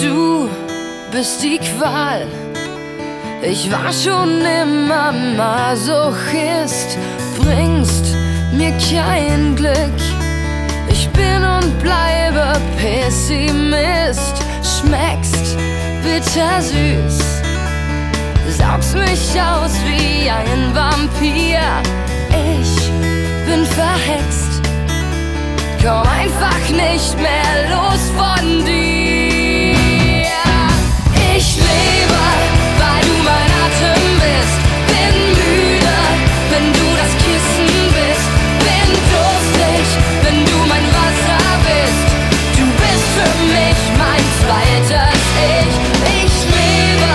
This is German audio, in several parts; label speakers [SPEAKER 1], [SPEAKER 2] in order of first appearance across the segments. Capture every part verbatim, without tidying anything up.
[SPEAKER 1] Du bist die Qual. Ich war schon immer Masochist, bringst mir kein Glück. Ich bin und bleibe Pessimist, schmeckst bittersüß, saugst mich aus wie ein Vampir. Ich bin verhext, komm einfach nicht mehr los von dir. Ich lebe, weil du mein Atem bist. Bin müde, wenn du das Kissen bist. Bin durstig, wenn du mein Wasser bist. Du bist für mich mein zweites Ich. Ich lebe.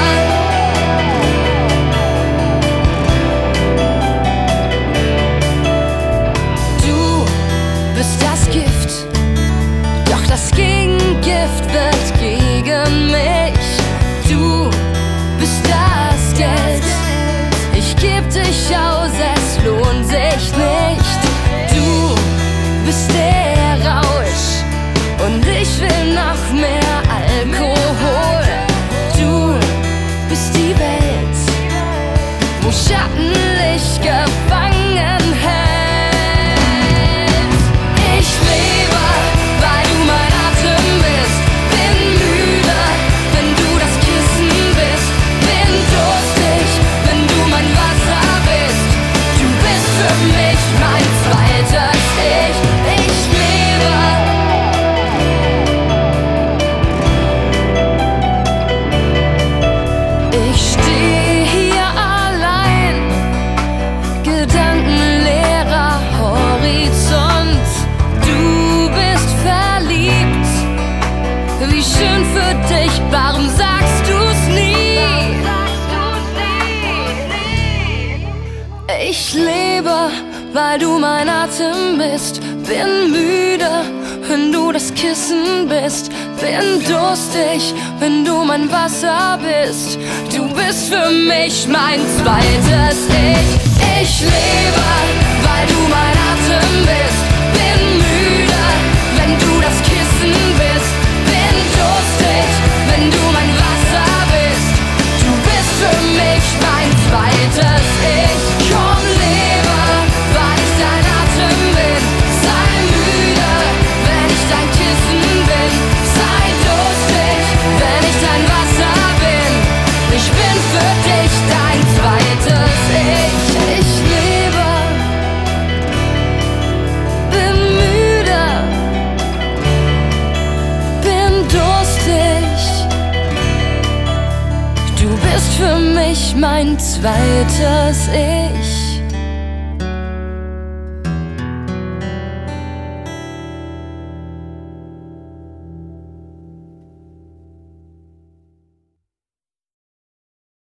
[SPEAKER 1] Du bist das Gift, doch das Gegengift wird gegen mich. Du bist das Geld, ich geb dich aus, es lohnt sich nicht. Du bist der Rausch und ich will noch mehr Alkohol. Du bist die Welt, wo Schattenlicht gefangen hält. Ich lebe, weil du mein Atem bist. Bin müde, wenn du das Kissen bist. Bin durstig, wenn du mein Wasser bist. Du bist für mich mein zweites Ich. Ich lebe. Ich stehe hier allein, gedankenleerer Horizont. Du bist verliebt, wie schön für dich, warum sagst du's nie? Ich lebe, weil du mein Atem bist. Bin müde, wenn du das Kissen bist. Bin durstig, wenn du mein Wasser bist. Du bist für mich mein zweites Ich. Ich lebe, weil du mein Atem bist. Bin müde, wenn du das Kissen bist. Bin durstig, wenn du mein Wasser bist. Du bist für mich mein zweites Ich. Komm, lebe, weil ich dein Atem bin. Sei müde, wenn ich dein Kissen bin. Sei durstig, wenn ich dein Wasser bin. Ich bin für dich dein zweites Ich. Ich lebe, bin müde, bin durstig. Du bist für mich mein zweites Ich.